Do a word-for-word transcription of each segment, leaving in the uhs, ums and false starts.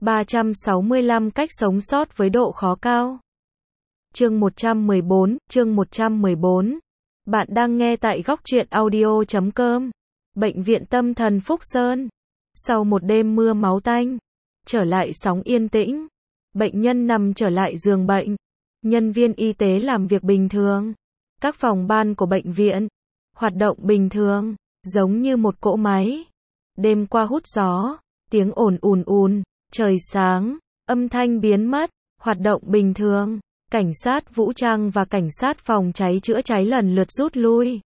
ba trăm sáu mươi lăm cách sống sót với độ khó cao. Chương một trăm mười bốn, chương một trăm mười bốn. Bạn đang nghe tại góc truyện audio chấm com. Bệnh viện tâm thần Phúc Sơn. Sau một đêm mưa máu tanh, trở lại sóng yên tĩnh. Bệnh nhân nằm trở lại giường bệnh. Nhân viên y tế làm việc bình thường. Các phòng ban của bệnh viện hoạt động bình thường, giống như một cỗ máy. Đêm qua hút gió, tiếng ồn ùn ùn, trời sáng, âm thanh biến mất, hoạt động bình thường. Cảnh sát vũ trang và cảnh sát phòng cháy chữa cháy lần lượt rút lui.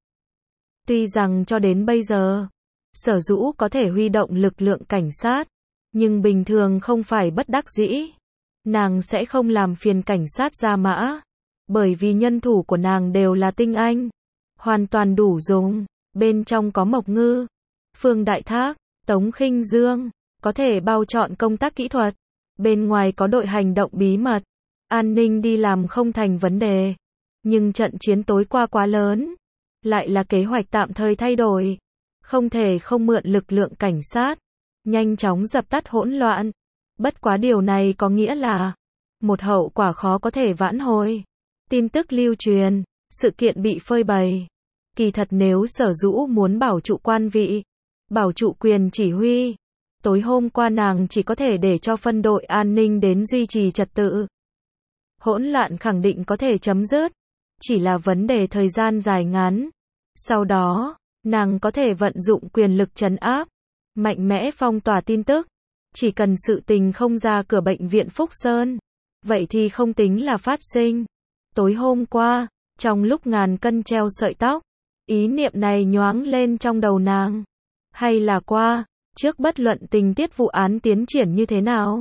Tuy rằng cho đến bây giờ, Sở Dũ có thể huy động lực lượng cảnh sát, nhưng bình thường không phải bất đắc dĩ. Nàng sẽ không làm phiền cảnh sát Gia Mã, bởi vì nhân thủ của nàng đều là tinh anh, hoàn toàn đủ dùng. Bên trong có Mộc Ngư, Phương Đại Thác, Tống Khinh Dương, có thể bao trọn công tác kỹ thuật. Bên ngoài có đội hành động bí mật, an ninh đi làm không thành vấn đề. Nhưng trận chiến tối qua quá lớn, lại là kế hoạch tạm thời thay đổi. Không thể không mượn lực lượng cảnh sát, nhanh chóng dập tắt hỗn loạn. Bất quá điều này có nghĩa là một hậu quả khó có thể vãn hồi. Tin tức lưu truyền, sự kiện bị phơi bày. Kỳ thật nếu Sở Dũ muốn bảo trụ quan vị, bảo trụ quyền chỉ huy, tối hôm qua nàng chỉ có thể để cho phân đội an ninh đến duy trì trật tự. Hỗn loạn khẳng định có thể chấm dứt, chỉ là vấn đề thời gian dài ngắn. Sau đó, nàng có thể vận dụng quyền lực trấn áp, mạnh mẽ phong tỏa tin tức. Chỉ cần sự tình không ra cửa bệnh viện Phúc Sơn, vậy thì không tính là phát sinh. Tối hôm qua, trong lúc ngàn cân treo sợi tóc, ý niệm này nhoáng lên trong đầu nàng. Hay là qua, trước bất luận tình tiết vụ án tiến triển như thế nào,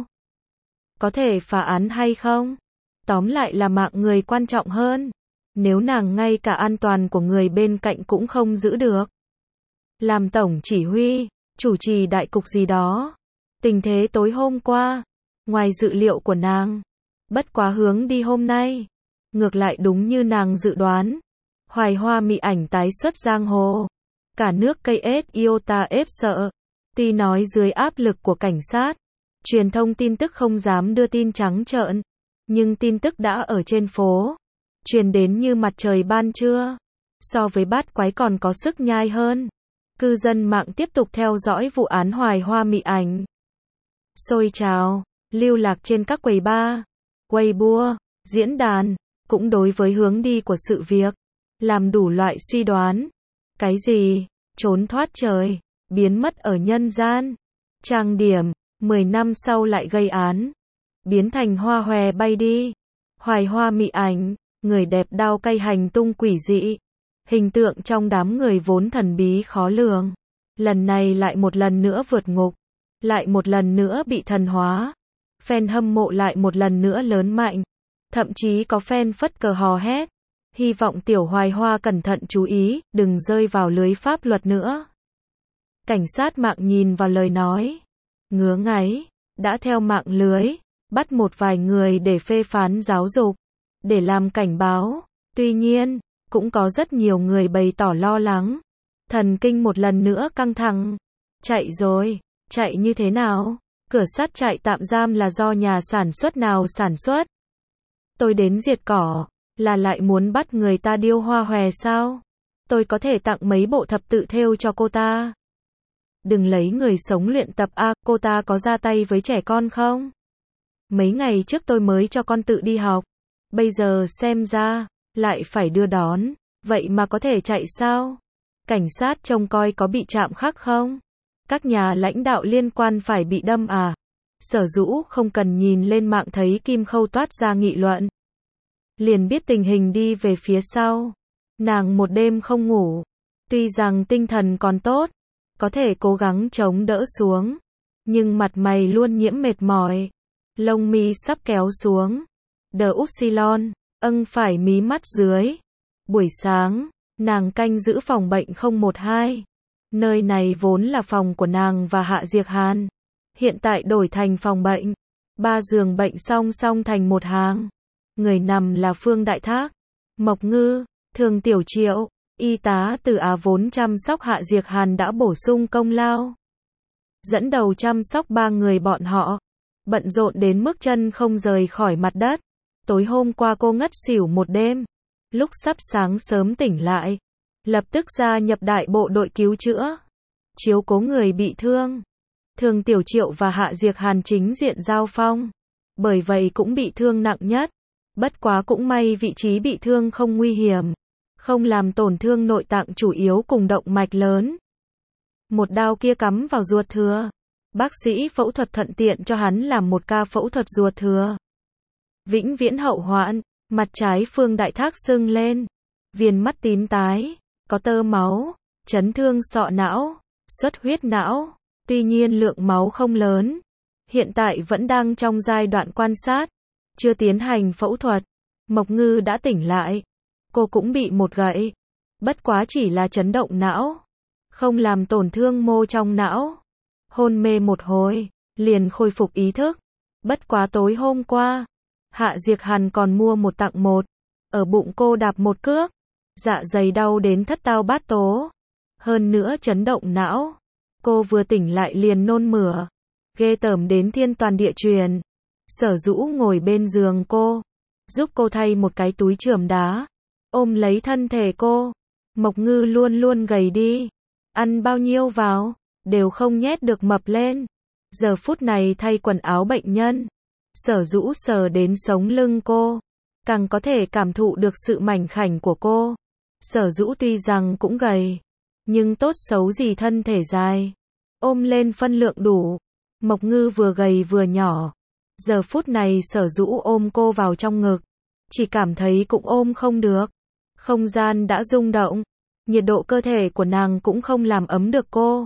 có thể phá án hay không, tóm lại là mạng người quan trọng hơn. Nếu nàng ngay cả an toàn của người bên cạnh cũng không giữ được, làm tổng chỉ huy, chủ trì đại cục gì đó, tình thế tối hôm qua, ngoài dự liệu của nàng. Bất quá hướng đi hôm nay, ngược lại đúng như nàng dự đoán. Hoài Hoa Mị Ảnh tái xuất giang hồ. Cả nước cây ết iota ép sợ. Tuy nói dưới áp lực của cảnh sát, truyền thông tin tức không dám đưa tin trắng trợn, nhưng tin tức đã ở trên phố, truyền đến như mặt trời ban trưa. So với bát quái còn có sức nhai hơn. Cư dân mạng tiếp tục theo dõi vụ án Hoài Hoa Mị Ảnh. Xôi trào, lưu lạc trên các quầy bar, Weibo, diễn đàn, cũng đối với hướng đi của sự việc, làm đủ loại suy đoán. Cái gì? Trốn thoát trời, biến mất ở nhân gian. Trang điểm, mười năm sau lại gây án, biến thành hoa hòe bay đi. Hoài Hoa Mị Ảnh, người đẹp đao cay hành tung quỷ dị. Hình tượng trong đám người vốn thần bí khó lường, lần này lại một lần nữa vượt ngục, lại một lần nữa bị thần hóa. Fan hâm mộ lại một lần nữa lớn mạnh, thậm chí có fan phất cờ hò hét, hy vọng tiểu Hoài Hoa cẩn thận chú ý, đừng rơi vào lưới pháp luật nữa. Cảnh sát mạng nhìn vào lời nói, ngứa ngáy, đã theo mạng lưới, bắt một vài người để phê phán giáo dục, để làm cảnh báo. Tuy nhiên, cũng có rất nhiều người bày tỏ lo lắng, thần kinh một lần nữa căng thẳng. Chạy rồi, chạy như thế nào? Cửa sắt trại tạm giam là do nhà sản xuất nào sản xuất? Tôi đến diệt cỏ, là lại muốn bắt người ta điêu hoa hòe sao? Tôi có thể tặng mấy bộ thập tự thêu cho cô ta. Đừng lấy người sống luyện tập a, à, cô ta có ra tay với trẻ con không? Mấy ngày trước tôi mới cho con tự đi học, bây giờ xem ra lại phải đưa đón, vậy mà có thể chạy sao? Cảnh sát trông coi có bị chạm khắc không? Các nhà lãnh đạo liên quan phải bị đâm à? Sở Dũ không cần nhìn lên mạng thấy Kim Khâu toát ra nghị luận, liền biết tình hình đi về phía sau. Nàng một đêm không ngủ, tuy rằng tinh thần còn tốt, có thể cố gắng chống đỡ xuống, nhưng mặt mày luôn nhiễm mệt mỏi, lông mi sắp kéo xuống. Đờ Upsilon, âng phải mí mắt dưới. Buổi sáng, nàng canh giữ phòng bệnh không một hai. Nơi này vốn là phòng của nàng và Hạ Diệc Hàn, hiện tại đổi thành phòng bệnh. Ba giường bệnh song song thành một hàng. Người nằm là Phương Đại Thác, Mộc Ngư, Thường Tiểu Triệu. Y tá từ Á vốn chăm sóc Hạ Diệc Hàn đã bổ sung công lao, dẫn đầu chăm sóc ba người bọn họ. bận rộn đến mức chân không rời khỏi mặt đất. Tối hôm qua cô ngất xỉu một đêm. Lúc sắp sáng sớm tỉnh lại, lập tức gia nhập đại bộ đội cứu chữa, chiếu cố người bị thương. Thường Tiểu Triệu và Hạ Diệc Hàn chính diện giao phong, bởi vậy cũng bị thương nặng nhất. Bất quá cũng may vị trí bị thương không nguy hiểm, không làm tổn thương nội tạng chủ yếu cùng động mạch lớn. Một đao kia cắm vào ruột thừa. Bác sĩ phẫu thuật thuận tiện cho hắn làm một ca phẫu thuật ruột thừa. Vĩnh viễn hậu hoạn, mặt trái Phương Đại Thác sưng lên, viền mắt tím tái, có tơ máu, chấn thương sọ não, xuất huyết não. Tuy nhiên lượng máu không lớn, hiện tại vẫn đang trong giai đoạn quan sát, chưa tiến hành phẫu thuật. Mộc Ngư đã tỉnh lại, cô cũng bị một gậy, bất quá chỉ là chấn động não, không làm tổn thương mô trong não. Hôn mê một hồi, liền khôi phục ý thức. Bất quá tối hôm qua, Hạ Diệc Hàn còn mua một tặng một, ở bụng cô đạp một cước, dạ dày đau đến thất tao bát tố, hơn nữa chấn động não. Cô vừa tỉnh lại liền nôn mửa, ghê tởm đến thiên toàn địa truyền. Sở Dũ ngồi bên giường cô, giúp cô thay một cái túi chườm đá, ôm lấy thân thể cô. Mộc Ngư luôn luôn gầy đi, ăn bao nhiêu vào, đều không nhét được mập lên. Giờ phút này thay quần áo bệnh nhân, Sở Dũ sờ đến sống lưng cô, càng có thể cảm thụ được sự mảnh khảnh của cô. Sở Dũ tuy rằng cũng gầy, nhưng tốt xấu gì thân thể dài, ôm lên phân lượng đủ. Mộc Ngư vừa gầy vừa nhỏ, giờ phút này Sở Dũ ôm cô vào trong ngực, chỉ cảm thấy cũng ôm không được. Không gian đã rung động, nhiệt độ cơ thể của nàng cũng không làm ấm được cô.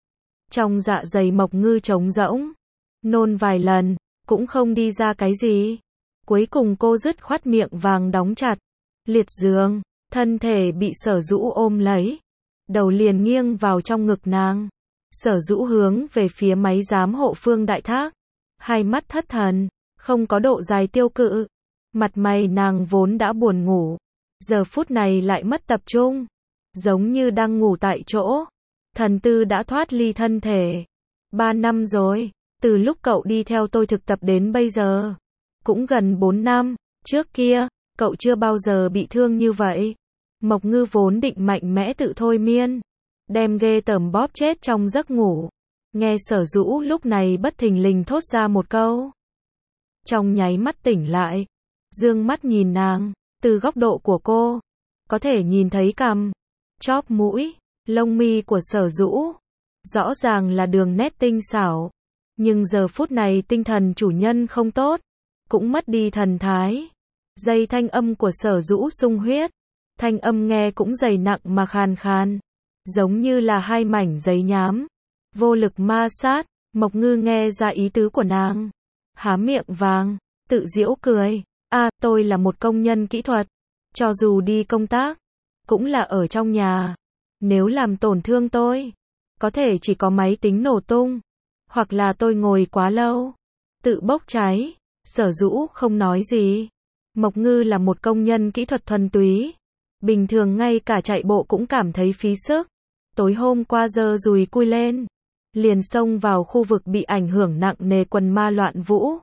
Trong dạ dày Mộc Ngư trống rỗng, nôn vài lần, cũng không đi ra cái gì. Cuối cùng cô dứt khoát miệng vàng đóng chặt, liệt giường, thân thể bị Sở Dũ ôm lấy, đầu liền nghiêng vào trong ngực nàng. Sở Dũ hướng về phía máy giám hộ Phương Đại Thác, hai mắt thất thần, không có độ dài tiêu cự. Mặt mày nàng vốn đã buồn ngủ, giờ phút này lại mất tập trung, giống như đang ngủ tại chỗ. Thần tư đã thoát ly thân thể. Ba năm rồi, từ lúc cậu đi theo tôi thực tập đến bây giờ, cũng gần bốn năm. Trước kia, cậu chưa bao giờ bị thương như vậy. Mộc Ngư vốn định mạnh mẽ tự thôi miên, đem ghê tởm bóp chết trong giấc ngủ. Nghe Sở Dũ lúc này bất thình lình thốt ra một câu, trong nháy mắt tỉnh lại, dương mắt nhìn nàng. Từ góc độ của cô, có thể nhìn thấy cằm, chóp mũi, lông mi của Sở Dũ, rõ ràng là đường nét tinh xảo. Nhưng giờ phút này tinh thần chủ nhân không tốt, cũng mất đi thần thái. Dây thanh âm của Sở Dũ sung huyết, thanh âm nghe cũng dày nặng mà khàn khàn, giống như là hai mảnh giấy nhám, vô lực ma sát. Mộc Ngư nghe ra ý tứ của nàng, há miệng vàng, tự giễu cười. A, à, tôi là một công nhân kỹ thuật, cho dù đi công tác, cũng là ở trong nhà. Nếu làm tổn thương tôi, có thể chỉ có máy tính nổ tung, hoặc là tôi ngồi quá lâu, tự bốc cháy. Sở Dũ không nói gì. Mộc Ngư là một công nhân kỹ thuật thuần túy, bình thường ngay cả chạy bộ cũng cảm thấy phí sức. Tối hôm qua giơ dùi cui lên, liền xông vào khu vực bị ảnh hưởng nặng nề quần ma loạn vũ.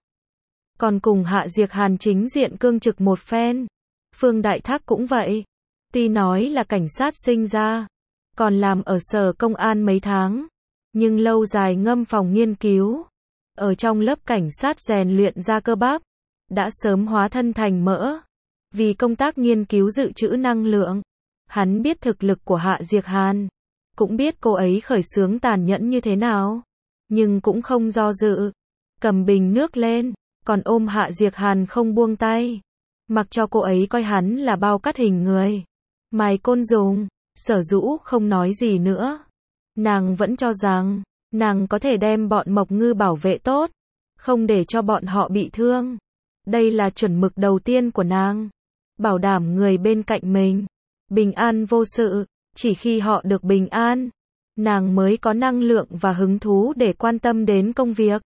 Còn cùng Hạ Diệc Hàn chính diện cương trực một phen. Phương Đại Thác cũng vậy. Tuy nói là cảnh sát sinh ra, còn làm ở sở công an mấy tháng, nhưng lâu dài ngâm phòng nghiên cứu, ở trong lớp cảnh sát rèn luyện ra cơ bắp, đã sớm hóa thân thành mỡ. Vì công tác nghiên cứu dự trữ năng lượng, hắn biết thực lực của Hạ Diệc Hàn, cũng biết cô ấy khởi xướng tàn nhẫn như thế nào, nhưng cũng không do dự, cầm bình nước lên, còn ôm Hạ Diệc Hàn không buông tay, mặc cho cô ấy coi hắn là bao cắt hình người, mài côn dùng. Sở Dũ không nói gì nữa. Nàng vẫn cho rằng, nàng có thể đem bọn Mộc Ngư bảo vệ tốt, không để cho bọn họ bị thương. Đây là chuẩn mực đầu tiên của nàng. Bảo đảm người bên cạnh mình bình an vô sự, chỉ khi họ được bình an, nàng mới có năng lượng và hứng thú để quan tâm đến công việc.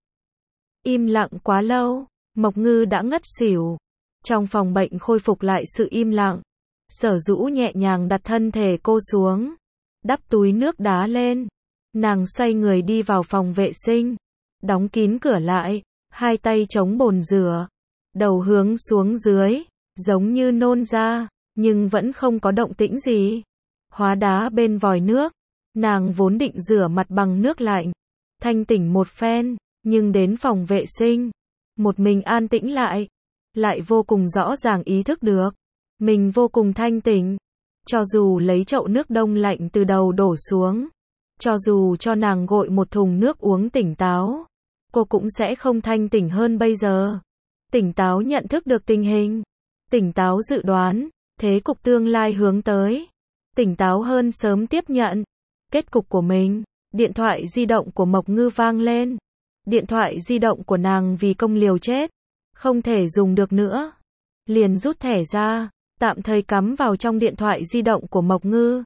Im lặng quá lâu, Mộc Ngư đã ngất xỉu. Trong phòng bệnh khôi phục lại sự im lặng. Sở Dũ nhẹ nhàng đặt thân thể cô xuống, đắp túi nước đá lên. Nàng xoay người đi vào phòng vệ sinh, đóng kín cửa lại, hai tay chống bồn rửa, đầu hướng xuống dưới, giống như nôn ra, nhưng vẫn không có động tĩnh gì. Hóa đá bên vòi nước, nàng vốn định rửa mặt bằng nước lạnh, thanh tỉnh một phen, nhưng đến phòng vệ sinh, một mình an tĩnh lại, lại vô cùng rõ ràng ý thức được, mình vô cùng thanh tỉnh. Cho dù lấy chậu nước đông lạnh từ đầu đổ xuống, cho dù cho nàng gội một thùng nước uống tỉnh táo, cô cũng sẽ không thanh tỉnh hơn bây giờ. Tỉnh táo nhận thức được tình hình, tỉnh táo dự đoán, thế cục tương lai hướng tới, tỉnh táo hơn sớm tiếp nhận kết cục của mình. Điện thoại di động của Mộc Ngư vang lên. Điện thoại di động của nàng vì công liều chết, không thể dùng được nữa. Liền rút thẻ ra, tạm thời cắm vào trong điện thoại di động của Mộc Ngư.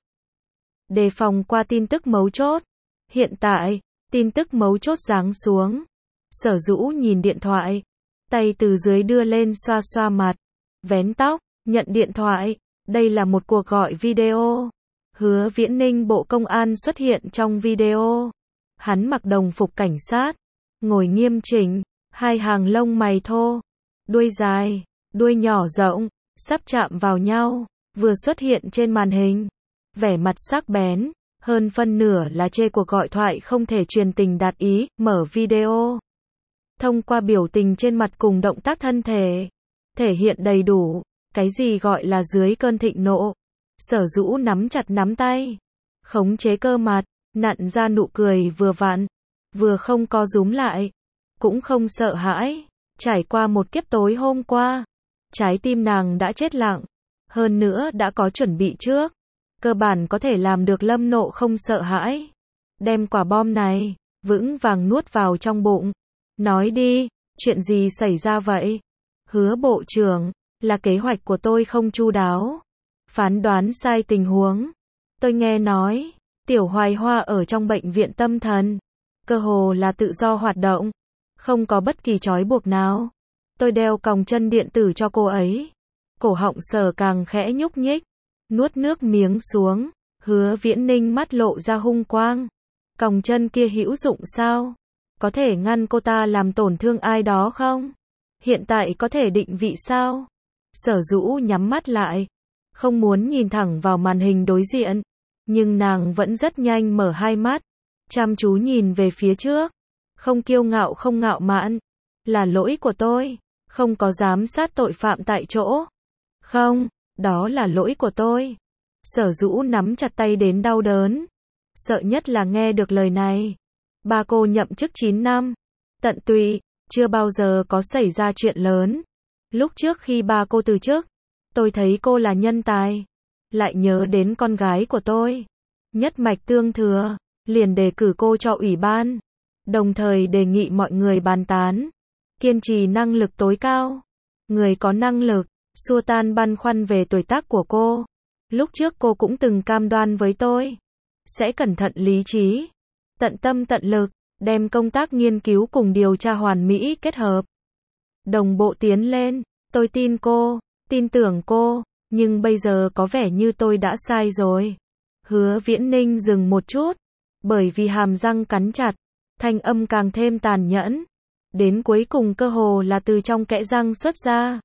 Đề phòng qua tin tức mấu chốt. Hiện tại, tin tức mấu chốt giáng xuống. Sở Dũ nhìn điện thoại, tay từ dưới đưa lên xoa xoa mặt, vén tóc, nhận điện thoại. Đây là một cuộc gọi video. Hứa Viễn Ninh Bộ Công an xuất hiện trong video. Hắn mặc đồng phục cảnh sát, ngồi nghiêm chỉnh, hai hàng lông mày thô, đuôi dài, đuôi nhỏ rộng, sắp chạm vào nhau, vừa xuất hiện trên màn hình. Vẻ mặt sắc bén, hơn phân nửa là chê cuộc gọi thoại không thể truyền tình đạt ý, mở video. Thông qua biểu tình trên mặt cùng động tác thân thể, thể hiện đầy đủ, cái gì gọi là dưới cơn thịnh nộ. Sở Dũ nắm chặt nắm tay, khống chế cơ mặt, nặn ra nụ cười vừa vặn, vừa không co rúm lại, cũng không sợ hãi. Trải qua một kiếp tối hôm qua, trái tim nàng đã chết lặng, hơn nữa đã có chuẩn bị trước, cơ bản có thể làm được lâm nộ không sợ hãi. Đem quả bom này vững vàng nuốt vào trong bụng. Nói đi, chuyện gì xảy ra vậy? Hứa Bộ trưởng, là kế hoạch của tôi không chu đáo, phán đoán sai tình huống. Tôi nghe nói, Tiểu Hoài Hoa ở trong bệnh viện tâm thần, cơ hồ là tự do hoạt động, không có bất kỳ trói buộc nào. Tôi đeo còng chân điện tử cho cô ấy. Cổ họng Sở càng khẽ nhúc nhích, nuốt nước miếng xuống. Hứa Viễn Ninh mắt lộ ra hung quang. Còng chân kia hữu dụng sao? Có thể ngăn cô ta làm tổn thương ai đó không? Hiện tại có thể định vị sao? Sở Dũ nhắm mắt lại, không muốn nhìn thẳng vào màn hình đối diện, nhưng nàng vẫn rất nhanh mở hai mắt, chăm chú nhìn về phía trước, không kiêu ngạo không ngạo mạn. Là lỗi của tôi, không có giám sát tội phạm tại chỗ. Không, đó là lỗi của tôi. Sở Dũ nắm chặt tay đến đau đớn. Sợ nhất là nghe được lời này. Ba cô nhậm chức chín năm, tận tụy, chưa bao giờ có xảy ra chuyện lớn. Lúc trước khi ba cô từ chức, tôi thấy cô là nhân tài, lại nhớ đến con gái của tôi, nhất mạch tương thừa, liền đề cử cô cho ủy ban, đồng thời đề nghị mọi người bàn tán, kiên trì năng lực tối cao. Người có năng lực, xua tan băn khoăn về tuổi tác của cô. Lúc trước cô cũng từng cam đoan với tôi, sẽ cẩn thận lý trí, tận tâm tận lực, đem công tác nghiên cứu cùng điều tra hoàn mỹ kết hợp, đồng bộ tiến lên. Tôi tin cô, tin tưởng cô, nhưng bây giờ có vẻ như tôi đã sai rồi. Hứa Viễn Ninh dừng một chút, bởi vì hàm răng cắn chặt, thanh âm càng thêm tàn nhẫn, đến cuối cùng cơ hồ là từ trong kẽ răng xuất ra.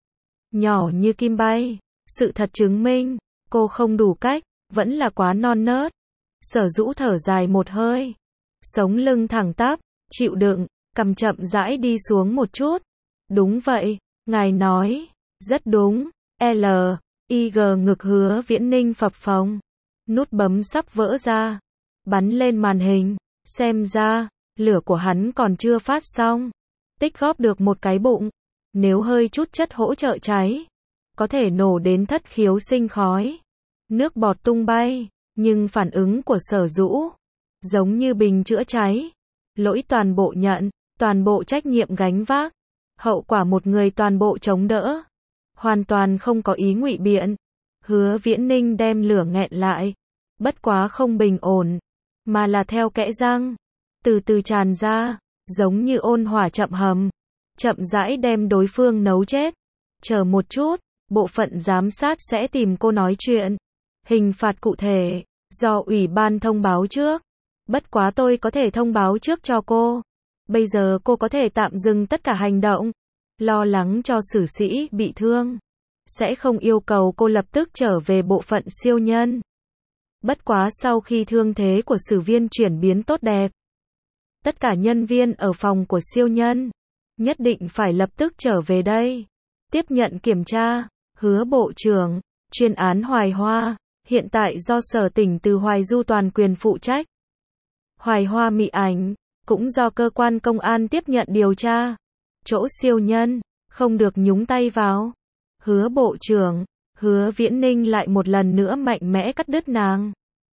Nhỏ như kim bay, sự thật chứng minh, cô không đủ cách, vẫn là quá non nớt. Sở Dũ thở dài một hơi, sống lưng thẳng tắp, chịu đựng, cằm chậm rãi đi xuống một chút. Đúng vậy, ngài nói, rất đúng. L, I G ngực Hứa Viễn Ninh phập phồng, nút bấm sắp vỡ ra, bắn lên màn hình, xem ra, lửa của hắn còn chưa phát xong, tích góp được một cái bụng, nếu hơi chút chất hỗ trợ cháy, có thể nổ đến thất khiếu sinh khói, nước bọt tung bay, nhưng phản ứng của Sở Dũ, giống như bình chữa cháy, lỗi toàn bộ nhận, toàn bộ trách nhiệm gánh vác, hậu quả một người toàn bộ chống đỡ, hoàn toàn không có ý ngụy biện. Hứa Viễn Ninh đem lửa nghẹn lại, bất quá không bình ổn, mà là theo kẽ răng, từ từ tràn ra, giống như ôn hỏa chậm hầm, chậm rãi đem đối phương nấu chết. Chờ một chút, bộ phận giám sát sẽ tìm cô nói chuyện, hình phạt cụ thể, do ủy ban thông báo trước, bất quá tôi có thể thông báo trước cho cô. Bây giờ cô có thể tạm dừng tất cả hành động. Lo lắng cho sử sĩ bị thương. Sẽ không yêu cầu cô lập tức trở về bộ phận siêu nhân. Bất quá sau khi thương thế của sử viên chuyển biến tốt đẹp, tất cả nhân viên ở phòng của siêu nhân nhất định phải lập tức trở về đây. Tiếp nhận kiểm tra. Hứa bộ trưởng, chuyên án Hoài Hoa, hiện tại do sở tỉnh từ Hoài Du toàn quyền phụ trách. Hoài Hoa Mị Ảnh, cũng do cơ quan công an tiếp nhận điều tra. Chỗ siêu nhân, không được nhúng tay vào. Hứa bộ trưởng, Hứa Viễn Ninh lại một lần nữa mạnh mẽ cắt đứt nàng.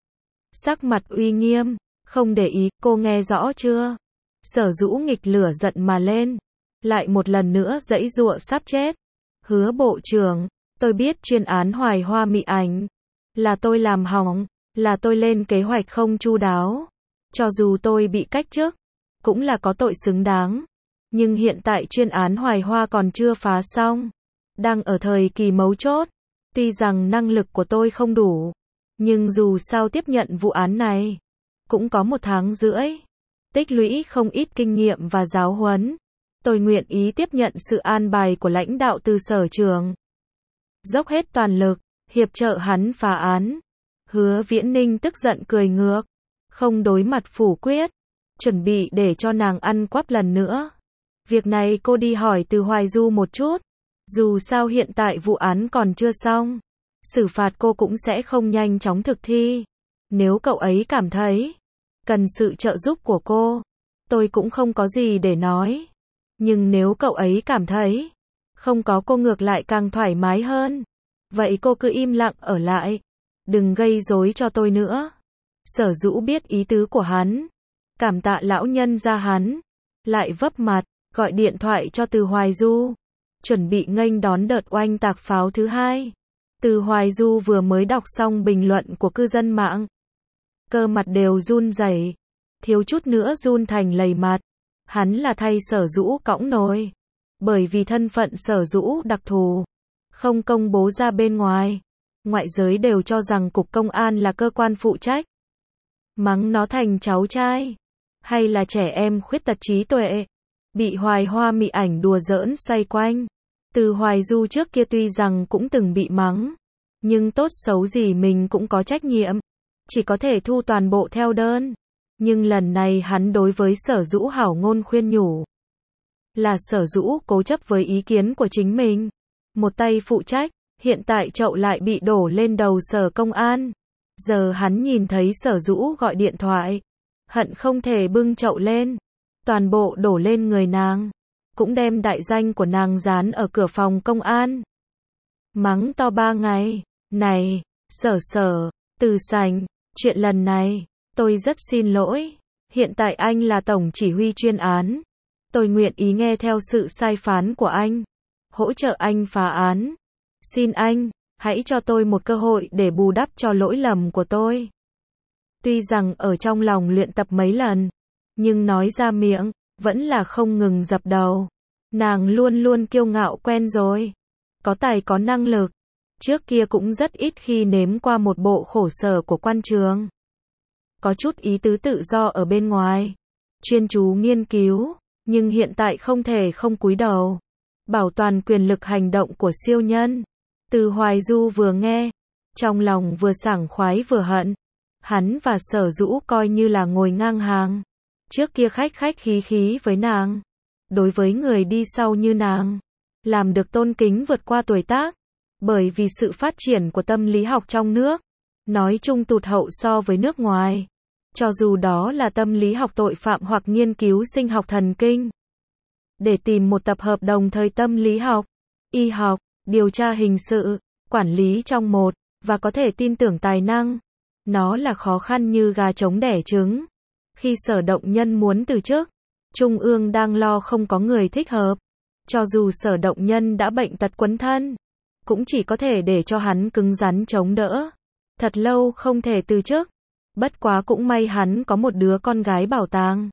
Sắc mặt uy nghiêm, không để ý, cô nghe rõ chưa? Sở Dũ nghịch lửa giận mà lên. Lại một lần nữa giãy giụa sắp chết. Hứa bộ trưởng, tôi biết chuyên án Hoài Hoa Mị Ảnh. Là tôi làm hỏng, là tôi lên kế hoạch không chu đáo. Cho dù tôi bị cách chức, cũng là có tội xứng đáng. Nhưng hiện tại chuyên án Hoài Hoa còn chưa phá xong. Đang ở thời kỳ mấu chốt. Tuy rằng năng lực của tôi không đủ, nhưng dù sao tiếp nhận vụ án này, cũng có một tháng rưỡi. Tích lũy không ít kinh nghiệm và giáo huấn. Tôi nguyện ý tiếp nhận sự an bài của lãnh đạo từ sở trường. Dốc hết toàn lực, hiệp trợ hắn phá án. Hứa Viễn Ninh tức giận cười ngược. Không đối mặt phủ quyết. Chuẩn bị để cho nàng ăn quắp lần nữa. Việc này cô đi hỏi từ Hoài Du một chút. Dù sao hiện tại vụ án còn chưa xong. Xử phạt cô cũng sẽ không nhanh chóng thực thi. Nếu cậu ấy cảm thấy cần sự trợ giúp của cô, tôi cũng không có gì để nói. Nhưng nếu cậu ấy cảm thấy không có cô ngược lại càng thoải mái hơn, vậy cô cứ im lặng ở lại. Đừng gây rối cho tôi nữa. Sở Dũ biết ý tứ của hắn. Cảm tạ lão nhân gia hắn. Lại vấp mặt, gọi điện thoại cho Từ Hoài Du. Chuẩn bị nghênh đón đợt oanh tạc pháo thứ hai. Từ Hoài Du vừa mới đọc xong bình luận của cư dân mạng. Cơ mặt đều run rẩy, thiếu chút nữa run thành lầy mặt. Hắn là thay Sở Dũ cõng nồi. Bởi vì thân phận Sở Dũ đặc thù, không công bố ra bên ngoài. Ngoại giới đều cho rằng Cục Công an là cơ quan phụ trách. Mắng nó thành cháu trai, hay là trẻ em khuyết tật trí tuệ. Bị Hoài Hoa Mị Ảnh đùa giỡn xoay quanh. Từ Hoài Du trước kia tuy rằng cũng từng bị mắng, nhưng tốt xấu gì mình cũng có trách nhiệm. Chỉ có thể thu toàn bộ theo đơn. Nhưng lần này hắn đối với Sở Dũ hảo ngôn khuyên nhủ. Là Sở Dũ cố chấp với ý kiến của chính mình. Một tay phụ trách, hiện tại chậu lại bị đổ lên đầu Sở Công an. Giờ hắn nhìn thấy Sở Dũ gọi điện thoại, hận không thể bưng chậu lên, toàn bộ đổ lên người nàng. Cũng đem đại danh của nàng dán ở cửa phòng công an. Mắng to ba ngày. Này, Sở Sở, Từ Sành, chuyện lần này, tôi rất xin lỗi. Hiện tại anh là tổng chỉ huy chuyên án. Tôi nguyện ý nghe theo sự sai phán của anh. Hỗ trợ anh phá án. Xin anh, hãy cho tôi một cơ hội để bù đắp cho lỗi lầm của tôi. Tuy rằng ở trong lòng luyện tập mấy lần, nhưng nói ra miệng, vẫn là không ngừng dập đầu. Nàng luôn luôn kiêu ngạo quen rồi. Có tài có năng lực. Trước kia cũng rất ít khi nếm qua một bộ khổ sở của quan trường. Có chút ý tứ tự do ở bên ngoài. Chuyên chú nghiên cứu. Nhưng hiện tại không thể không cúi đầu. Bảo toàn quyền lực hành động của siêu nhân. Từ Hoài Du vừa nghe, trong lòng vừa sảng khoái vừa hận. Hắn và Sở Dũ coi như là ngồi ngang hàng. Trước kia khách khách khí khí với nàng. Đối với người đi sau như nàng, làm được tôn kính vượt qua tuổi tác. Bởi vì sự phát triển của tâm lý học trong nước, nói chung tụt hậu so với nước ngoài. Cho dù đó là tâm lý học tội phạm hoặc nghiên cứu sinh học thần kinh. Để tìm một tập hợp đồng thời tâm lý học, y học, điều tra hình sự, quản lý trong một, và có thể tin tưởng tài năng. Nó là khó khăn như gà trống đẻ trứng. Khi Sở Động Nhân muốn từ chức, Trung ương đang lo không có người thích hợp. Cho dù Sở Động Nhân đã bệnh tật quấn thân, cũng chỉ có thể để cho hắn cứng rắn chống đỡ. Thật lâu không thể từ chức. Bất quá cũng may hắn có một đứa con gái bảo tàng.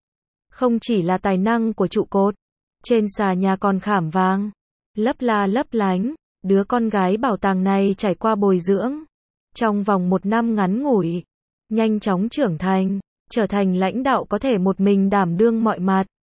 Không chỉ là tài năng của trụ cột, trên xà nhà còn khảm vàng, lấp la lấp lánh. Đứa con gái bảo tàng này trải qua bồi dưỡng, trong vòng một năm ngắn ngủi, nhanh chóng trưởng thành, trở thành lãnh đạo có thể một mình đảm đương mọi mặt.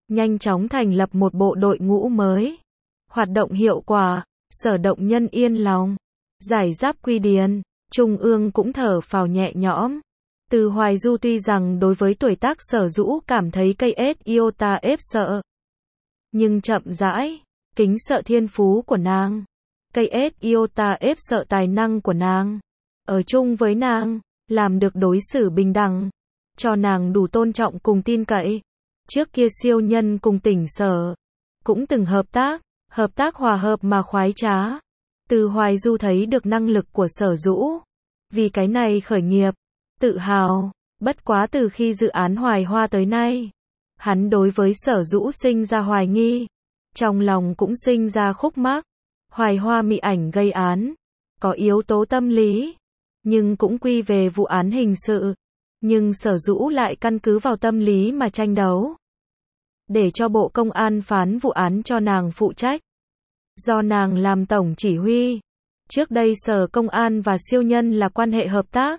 nhanh chóng thành lập một bộ đội ngũ mới. Hoạt động hiệu quả, Sở Động Nhân yên lòng. Giải giáp Quy Điền, Trung ương cũng thở phào nhẹ nhõm. Từ Hoài Du tuy rằng đối với tuổi tác Sở Dũ cảm thấy cây ết iota ép sợ, nhưng chậm rãi, kính sợ thiên phú của nàng. Cây ết iota ép sợ tài năng của nàng. Ở chung với nàng, làm được đối xử bình đẳng, cho nàng đủ tôn trọng cùng tin cậy. Trước kia siêu nhân cùng tỉnh Sở cũng từng hợp tác, hợp tác hòa hợp mà khoái trá. Từ Hoài Du thấy được năng lực của Sở Dũ, vì cái này khởi nghiệp, tự hào. Bất quá từ khi dự án Hoài Hoa tới nay, hắn đối với Sở Dũ sinh ra hoài nghi, trong lòng cũng sinh ra khúc mắc. Hoài Hoa mị ảnh gây án, có yếu tố tâm lý, nhưng cũng quy về vụ án hình sự. Nhưng Sở Dũ lại căn cứ vào tâm lý mà tranh đấu, để cho Bộ Công an phán vụ án cho nàng phụ trách. Do nàng làm tổng chỉ huy, trước đây Sở Công an và siêu nhân là quan hệ hợp tác,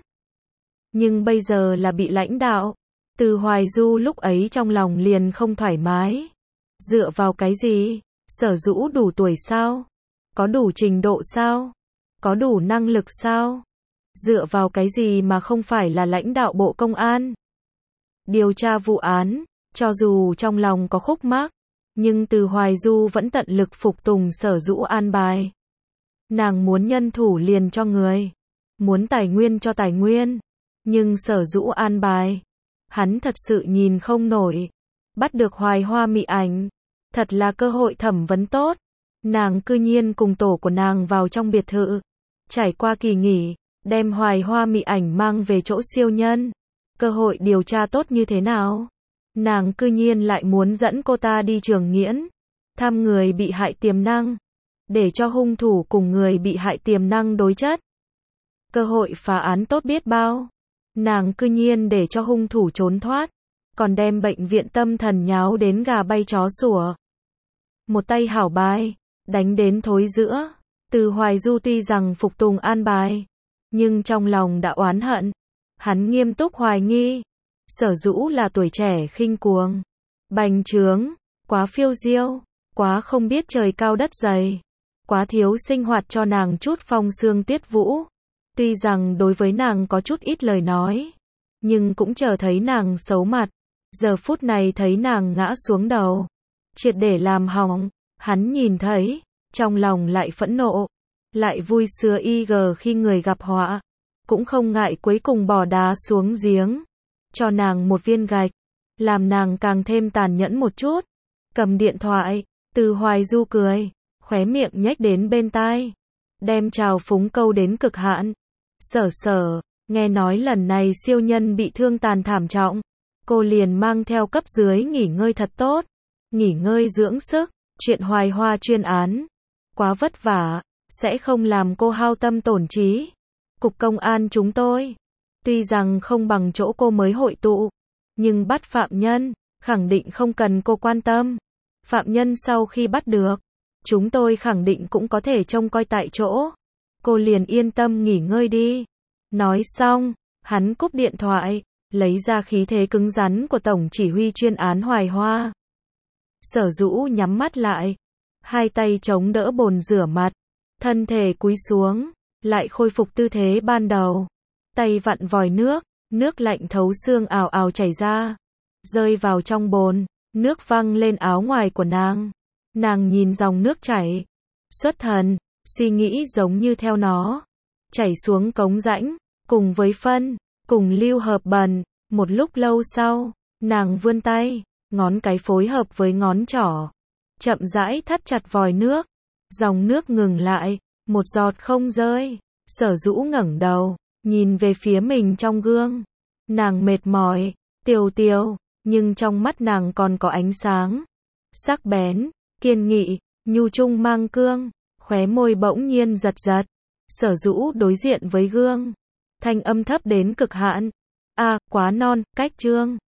nhưng bây giờ là bị lãnh đạo. Từ Hoài Du lúc ấy trong lòng liền không thoải mái. Dựa vào cái gì? Sở Dũ đủ tuổi sao? Có đủ trình độ sao? Có đủ năng lực sao? Dựa vào cái gì mà không phải là lãnh đạo Bộ Công an? Điều tra vụ án, cho dù trong lòng có khúc mắc, nhưng Từ Hoài Du vẫn tận lực phục tùng Sở Dũ an bài. Nàng muốn nhân thủ liền cho người, muốn tài nguyên cho tài nguyên, nhưng Sở Dũ an bài, hắn thật sự nhìn không nổi. Bắt được Hoài Hoa mị ảnh, thật là cơ hội thẩm vấn tốt. Nàng cư nhiên cùng tổ của nàng vào trong biệt thự, trải qua kỳ nghỉ, đem Hoài Hoa mị ảnh mang về chỗ siêu nhân. Cơ hội điều tra tốt như thế nào? Nàng cư nhiên lại muốn dẫn cô ta đi Trường Nghiễn, thăm người bị hại tiềm năng, để cho hung thủ cùng người bị hại tiềm năng đối chất. Cơ hội phá án tốt biết bao. Nàng cư nhiên để cho hung thủ trốn thoát, còn đem bệnh viện tâm thần nháo đến gà bay chó sủa. Một tay hảo bài, đánh đến thối giữa. Từ Hoài Du tuy rằng phục tùng an bài, nhưng trong lòng đã oán hận. Hắn nghiêm túc hoài nghi, Sở Dũ là tuổi trẻ khinh cuồng, bành trướng, quá phiêu diêu, quá không biết trời cao đất dày, quá thiếu sinh hoạt cho nàng chút phong sương tiết vũ. Tuy rằng đối với nàng có chút ít lời nói, nhưng cũng chờ thấy nàng xấu mặt. Giờ phút này thấy nàng ngã xuống đầu, triệt để làm hỏng, hắn nhìn thấy, trong lòng lại phẫn nộ, lại vui sướng y gờ khi người gặp họa, cũng không ngại cuối cùng bỏ đá xuống giếng, cho nàng một viên gạch, làm nàng càng thêm tàn nhẫn một chút. Cầm điện thoại, Từ Hoài Du cười, khóe miệng nhếch đến bên tai, đem trào phúng câu đến cực hạn. Sở Sở, nghe nói lần này siêu nhân bị thương tàn thảm trọng, cô liền mang theo cấp dưới nghỉ ngơi thật tốt, nghỉ ngơi dưỡng sức. Chuyện Hoài Hoa chuyên án quá vất vả, sẽ không làm cô hao tâm tổn trí. Cục công an chúng tôi, tuy rằng không bằng chỗ cô mới hội tụ, nhưng bắt phạm nhân, khẳng định không cần cô quan tâm. Phạm nhân sau khi bắt được, chúng tôi khẳng định cũng có thể trông coi tại chỗ. Cô liền yên tâm nghỉ ngơi đi. Nói xong, hắn cúp điện thoại, lấy ra khí thế cứng rắn của tổng chỉ huy chuyên án Hoài Hoa. Sở Dũ nhắm mắt lại, hai tay chống đỡ bồn rửa mặt, thân thể cúi xuống, lại khôi phục tư thế ban đầu. Tay vặn vòi nước, nước lạnh thấu xương ào ào chảy ra, rơi vào trong bồn, nước văng lên áo ngoài của nàng. Nàng nhìn dòng nước chảy, xuất thần, suy nghĩ giống như theo nó, chảy xuống cống rãnh, cùng với phân, cùng lưu hợp bẩn. Một lúc lâu sau, nàng vươn tay, ngón cái phối hợp với ngón trỏ, chậm rãi thắt chặt vòi nước. Dòng nước ngừng lại, một giọt không rơi. Sở Dũ ngẩng đầu, nhìn về phía mình trong gương. Nàng mệt mỏi, tiều tiều, nhưng trong mắt nàng còn có ánh sáng, sắc bén, kiên nghị, nhu trung mang cương. Khóe môi bỗng nhiên giật giật. Sở Dũ đối diện với gương, thanh âm thấp đến cực hạn. A, à, quá non, cách trương.